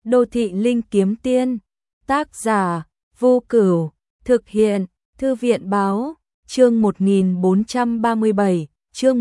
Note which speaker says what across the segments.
Speaker 1: Đô thị linh kiếm tiên, tác giả Vô Cửu, thực hiện Thư viện báo, chương 1437, chương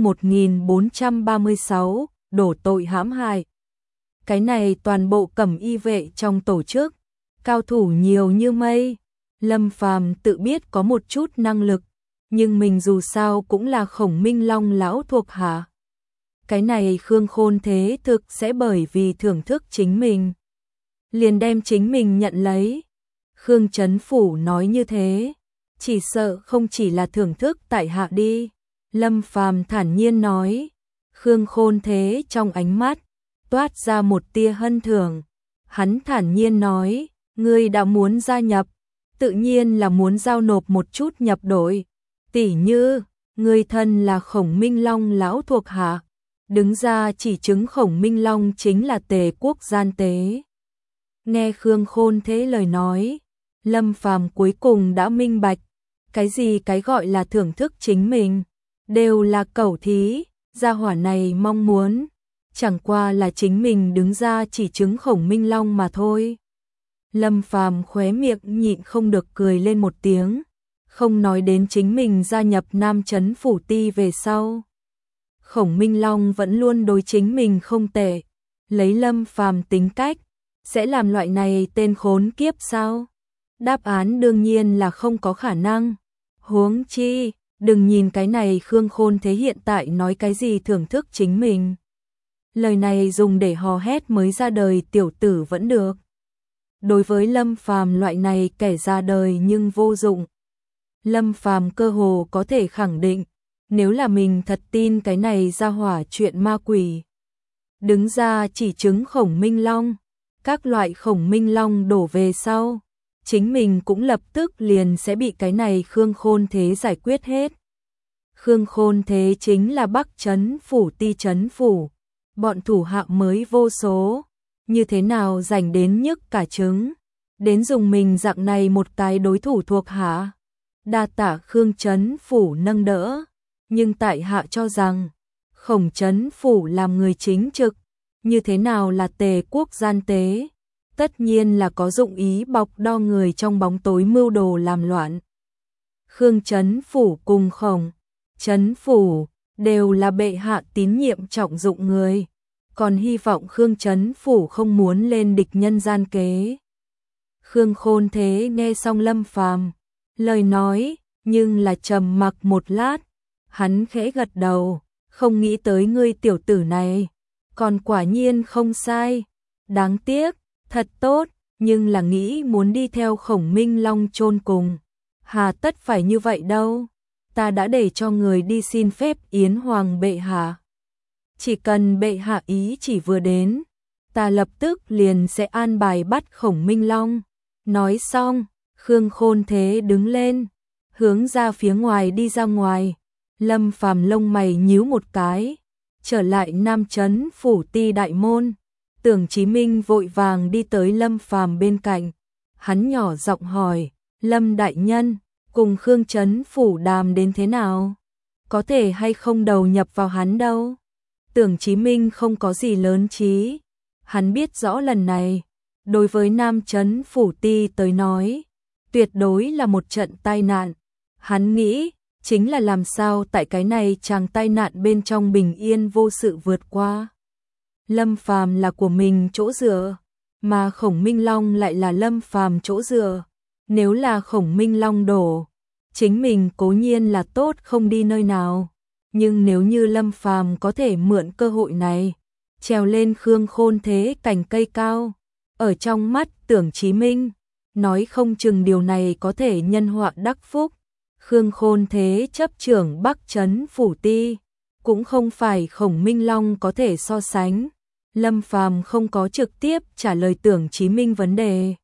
Speaker 1: 1436, đổ tội hãm hại. Cái này toàn bộ cẩm y vệ trong tổ chức, cao thủ nhiều như mây. Lâm Phàm tự biết có một chút năng lực, nhưng mình dù sao cũng là Khổng Minh Long lão thuộc hạ. Cái này Khương Khôn thế thực sẽ bởi vì thưởng thức chính mình, liền đem chính mình nhận lấy. Khương Chấn Phủ nói như thế, chỉ sợ không chỉ là thưởng thức tại hạ đi. Lâm Phàm thản nhiên nói. Khương Khôn thế trong ánh mắt toát ra một tia hân thưởng. Hắn thản nhiên nói, ngươi đã muốn gia nhập, tự nhiên là muốn giao nộp một chút nhập đội. Tỉ như, ngươi thân là Khổng Minh Long lão thuộc hạ, đứng ra chỉ chứng Khổng Minh Long chính là Tề quốc gian tế. Nghe Khương Khôn thế lời nói, Lâm Phàm cuối cùng đã minh bạch, cái gì cái gọi là thưởng thức chính mình, đều là cẩu thí. Gia hỏa này mong muốn chẳng qua là chính mình đứng ra chỉ chứng Khổng Minh Long mà thôi. Lâm Phàm khóe miệng nhịn không được cười lên một tiếng, không nói đến chính mình gia nhập Nam Chấn Phủ Ti về sau. Khổng Minh Long vẫn luôn đối chính mình không tệ, lấy Lâm Phàm tính cách, sẽ làm loại này tên khốn kiếp sao? Đáp án đương nhiên là không có khả năng. Huống chi, đừng nhìn cái này Khương Khôn thế hiện tại nói cái gì thưởng thức chính mình. Lời này dùng để hò hét mới ra đời tiểu tử vẫn được. Đối với Lâm Phàm loại này kẻ ra đời nhưng vô dụng, Lâm Phàm cơ hồ có thể khẳng định, nếu là mình thật tin cái này ra hỏa chuyện ma quỷ, đứng ra chỉ chứng Khổng Minh Long, các loại Khổng Minh Long đổ về sau, chính mình cũng lập tức liền sẽ bị cái này Khương Khôn thế giải quyết hết. Khương Khôn thế chính là Bắc Chấn Phủ Ti Chấn Phủ, bọn thủ hạ mới vô số, như thế nào rảnh đến nhức cả trứng, đến dùng mình dạng này một cái đối thủ thuộc hạ. Đa tạ Khương Chấn Phủ nâng đỡ, nhưng tại hạ cho rằng, Khổng Chấn Phủ làm người chính trực, như thế nào là Tề quốc gian tế, tất nhiên là có dụng ý bọc đo người trong bóng tối mưu đồ làm loạn. Khương Chấn Phủ cùng Khổng Chấn Phủ đều là bệ hạ tín nhiệm trọng dụng người, còn hy vọng Khương Chấn Phủ không muốn lên địch nhân gian kế. Khương Khôn thế nghe xong Lâm Phàm lời nói, nhưng là trầm mặc một lát, hắn khẽ gật đầu, không nghĩ tới ngươi tiểu tử này, còn quả nhiên không sai, đáng tiếc, thật tốt, nhưng là nghĩ muốn đi theo Khổng Minh Long chôn cùng, hà tất phải như vậy đâu, ta đã để cho người đi xin phép Yến Hoàng bệ hạ. Chỉ cần bệ hạ ý chỉ vừa đến, ta lập tức liền sẽ an bài bắt Khổng Minh Long. Nói xong, Khương Khôn thế đứng lên, hướng ra phía ngoài đi ra ngoài. Lâm Phàm lông mày nhíu một cái, trở lại Nam Chấn Phủ Ti đại môn. Tưởng Chí Minh vội vàng đi tới Lâm Phàm bên cạnh, hắn nhỏ giọng hỏi, Lâm đại nhân, cùng Khương Chấn Phủ đàm đến thế nào? Có thể hay không đầu nhập vào hắn đâu? Tưởng Chí Minh không có gì lớn trí, hắn biết rõ lần này, đối với Nam Chấn Phủ Ti tới nói, tuyệt đối là một trận tai nạn. Hắn nghĩ, chính là làm sao tại cái này chàng tai nạn bên trong bình yên vô sự vượt qua. Lâm Phàm là của mình chỗ dựa, mà Khổng Minh Long lại là Lâm Phàm chỗ dựa. Nếu là Khổng Minh Long đổ, chính mình cố nhiên là tốt không đi nơi nào. Nhưng nếu như Lâm Phàm có thể mượn cơ hội này, trèo lên Khương Khôn thế cành cây cao, ở trong mắt Tưởng Chí Minh, nói không chừng điều này có thể nhân họa đắc phúc. Khương Khôn thế chấp trưởng Bắc Chấn Phủ Ti, cũng không phải Khổng Minh Long có thể so sánh. Lâm Phàm không có trực tiếp trả lời Tưởng Chí Minh vấn đề,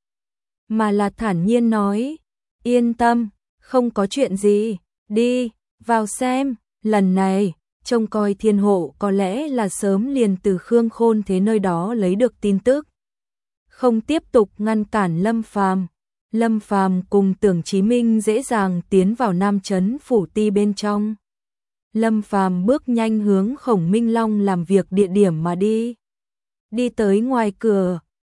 Speaker 1: mà là thản nhiên nói, yên tâm, không có chuyện gì, đi, vào xem. Lần này, trông coi thiên hộ có lẽ là sớm liền từ Khương Khôn thế nơi đó lấy được tin tức. Không tiếp tục ngăn cản Lâm Phàm. Lâm Phàm cùng Tưởng Chí Minh dễ dàng tiến vào Nam Chấn Phủ Ti bên trong. Lâm Phàm bước nhanh hướng Khổng Minh Long làm việc địa điểm mà đi. Đi tới ngoài cửa,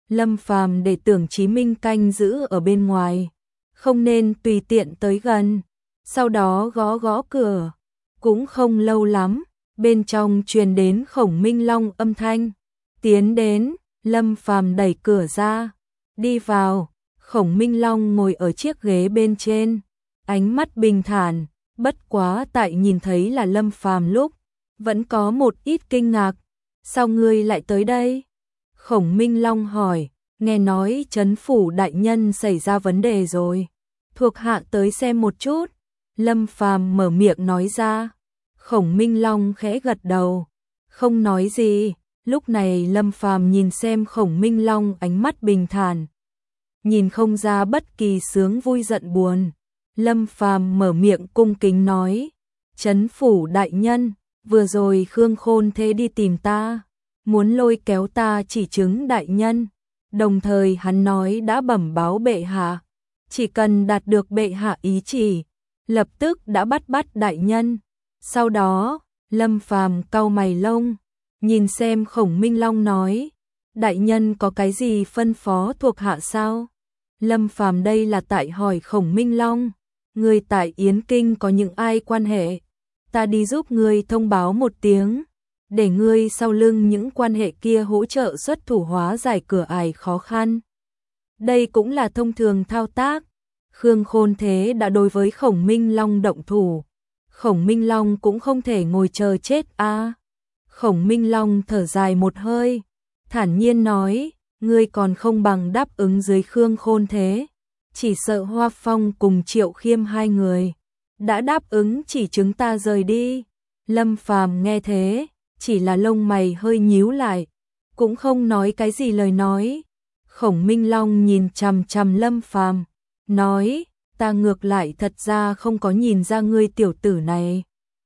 Speaker 1: Lâm Phàm để Tưởng Chí Minh canh giữ ở bên ngoài, không nên tùy tiện tới gần. Sau đó gõ gõ cửa, cũng không lâu lắm, bên trong truyền đến Khổng Minh Long âm thanh. Tiến đến, Lâm Phàm đẩy cửa ra, đi vào. Khổng Minh Long ngồi ở chiếc ghế bên trên, ánh mắt bình thản, bất quá tại nhìn thấy là Lâm Phàm lúc, vẫn có một ít kinh ngạc. Sao ngươi lại tới đây? Khổng Minh Long hỏi, nghe nói Trấn phủ đại nhân xảy ra vấn đề rồi. Thuộc hạ tới xem một chút. Lâm Phàm mở miệng nói ra. Khổng Minh Long khẽ gật đầu, không nói gì. Lúc này Lâm Phàm nhìn xem Khổng Minh Long ánh mắt bình thản, nhìn không ra bất kỳ sướng vui giận buồn. Lâm Phàm mở miệng cung kính nói, Trấn phủ đại nhân, vừa rồi Khương Khôn Thế đi tìm ta, muốn lôi kéo ta chỉ chứng đại nhân. Đồng thời hắn nói đã bẩm báo bệ hạ, chỉ cần đạt được bệ hạ ý chỉ, lập tức đã bắt đại nhân. Sau đó, Lâm Phàm cau mày lông, nhìn xem Khổng Minh Long nói, đại nhân có cái gì phân phó thuộc hạ sao? Lâm Phàm đây là tại hỏi Khổng Minh Long, người tại Yến Kinh có những ai quan hệ? Ta đi giúp ngươi thông báo một tiếng, để ngươi sau lưng những quan hệ kia hỗ trợ xuất thủ hóa giải cửa ải khó khăn. Đây cũng là thông thường thao tác. Khương Khôn Thế đã đối với Khổng Minh Long động thủ, Khổng Minh Long cũng không thể ngồi chờ chết a. Khổng Minh Long thở dài một hơi, thản nhiên nói, ngươi còn không bằng đáp ứng dưới Khương Khôn Thế. Chỉ sợ Hoa Phong cùng Triệu Khiêm hai người đã đáp ứng chỉ chúng ta rời đi. Lâm Phàm nghe thế, chỉ là lông mày hơi nhíu lại, cũng không nói cái gì lời nói. Khổng Minh Long nhìn chằm chằm Lâm Phàm, nói, ta ngược lại thật ra không có nhìn ra ngươi tiểu tử này.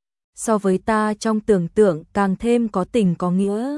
Speaker 1: So với ta trong tưởng tượng càng thêm có tình có nghĩa.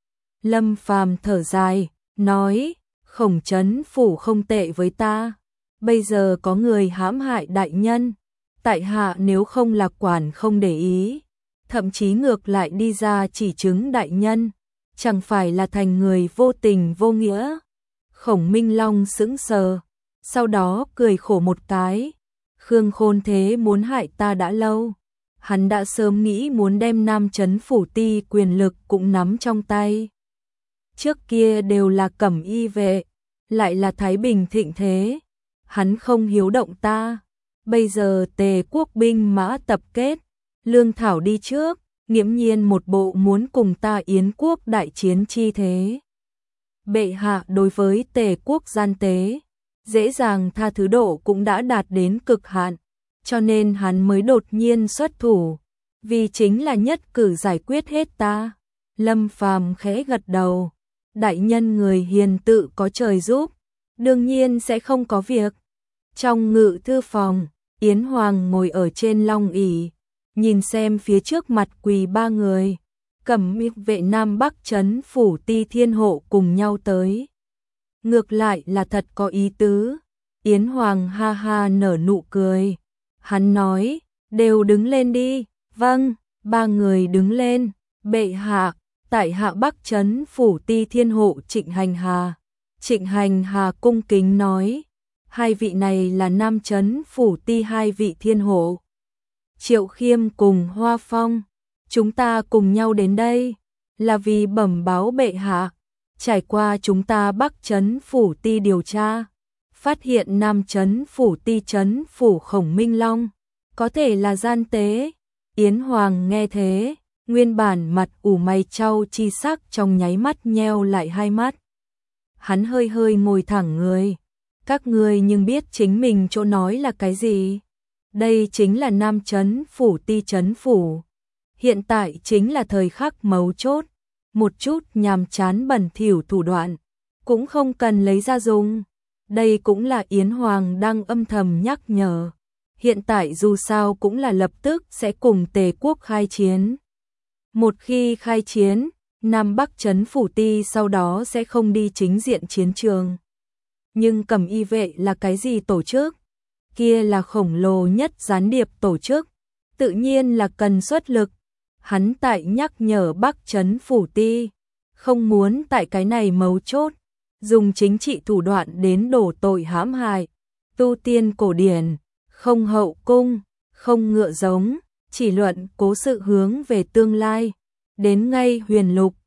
Speaker 1: Lâm Phàm thở dài, nói, Khổng Trấn phủ không tệ với ta. Bây giờ có người hãm hại đại nhân, tại hạ nếu không lạc quản không để ý, thậm chí ngược lại đi ra chỉ chứng đại nhân, chẳng phải là thành người vô tình vô nghĩa. Khổng Minh Long sững sờ, sau đó cười khổ một cái. Khương Khôn Thế muốn hại ta đã lâu, hắn đã sớm nghĩ muốn đem Nam Trấn phủ ti quyền lực cũng nắm trong tay. Trước kia đều là Cẩm Y vệ, lại là Thái Bình thịnh thế, hắn không hiếu động ta. Bây giờ Tề quốc binh mã tập kết, lương thảo đi trước, nghiễm nhiên một bộ muốn cùng ta Yến quốc đại chiến chi thế. Bệ hạ đối với Tề quốc gian tế, dễ dàng tha thứ độ cũng đã đạt đến cực hạn, cho nên hắn mới đột nhiên xuất thủ, vì chính là nhất cử giải quyết hết ta. Lâm Phàm khẽ gật đầu, đại nhân người hiền tự có trời giúp, đương nhiên sẽ không có việc. Trong ngự thư phòng, Yến Hoàng ngồi ở trên long ỷ, nhìn xem phía trước mặt quỳ ba người, Cẩm Y vệ Nam Bắc Trấn phủ ti thiên hộ cùng nhau tới. Ngược lại là thật có ý tứ. Yến Hoàng ha ha nở nụ cười, hắn nói, đều đứng lên đi. Vâng, ba người đứng lên. Bệ hạ, tại hạ Bắc Trấn phủ ti thiên hộ Trịnh Hành Hà. Trịnh Hành Hà cung kính nói, hai vị này là Nam Trấn phủ ti hai vị thiên hộ, Triệu Khiêm cùng Hoa Phong. Chúng ta cùng nhau đến đây là vì bẩm báo bệ hạ, trải qua chúng ta Bắc Trấn phủ ti điều tra, phát hiện Nam Trấn phủ ti trấn phủ Khổng Minh Long có thể là gian tế. Yến Hoàng nghe thế, nguyên bản mặt ủ mày chau chi sắc trong nháy mắt nheo lại hai mắt. Hắn hơi hơi ngồi thẳng người. Các ngươi nhưng biết chính mình chỗ nói là cái gì? Đây chính là Nam Trấn phủ ti trấn phủ. Hiện tại chính là thời khắc mấu chốt, một chút nhàm chán bẩn thỉu thủ đoạn cũng không cần lấy ra dùng. Đây cũng là Yến Hoàng đang âm thầm nhắc nhở. Hiện tại dù sao cũng là lập tức sẽ cùng Tề quốc khai chiến. Một khi khai chiến, Nam Bắc Trấn phủ ti sau đó sẽ không đi chính diện chiến trường. Nhưng Cẩm Y vệ là cái gì tổ chức? Kia là khổng lồ nhất gián điệp tổ chức, tự nhiên là cần xuất lực. Hắn tại nhắc nhở Bắc Trấn phủ ti, không muốn tại cái này mấu chốt, dùng chính trị thủ đoạn đến đổ tội hãm hại, tu tiên cổ điển, không hậu cung, không ngựa giống, chỉ luận cố sự hướng về tương lai. Đến ngay huyền lục,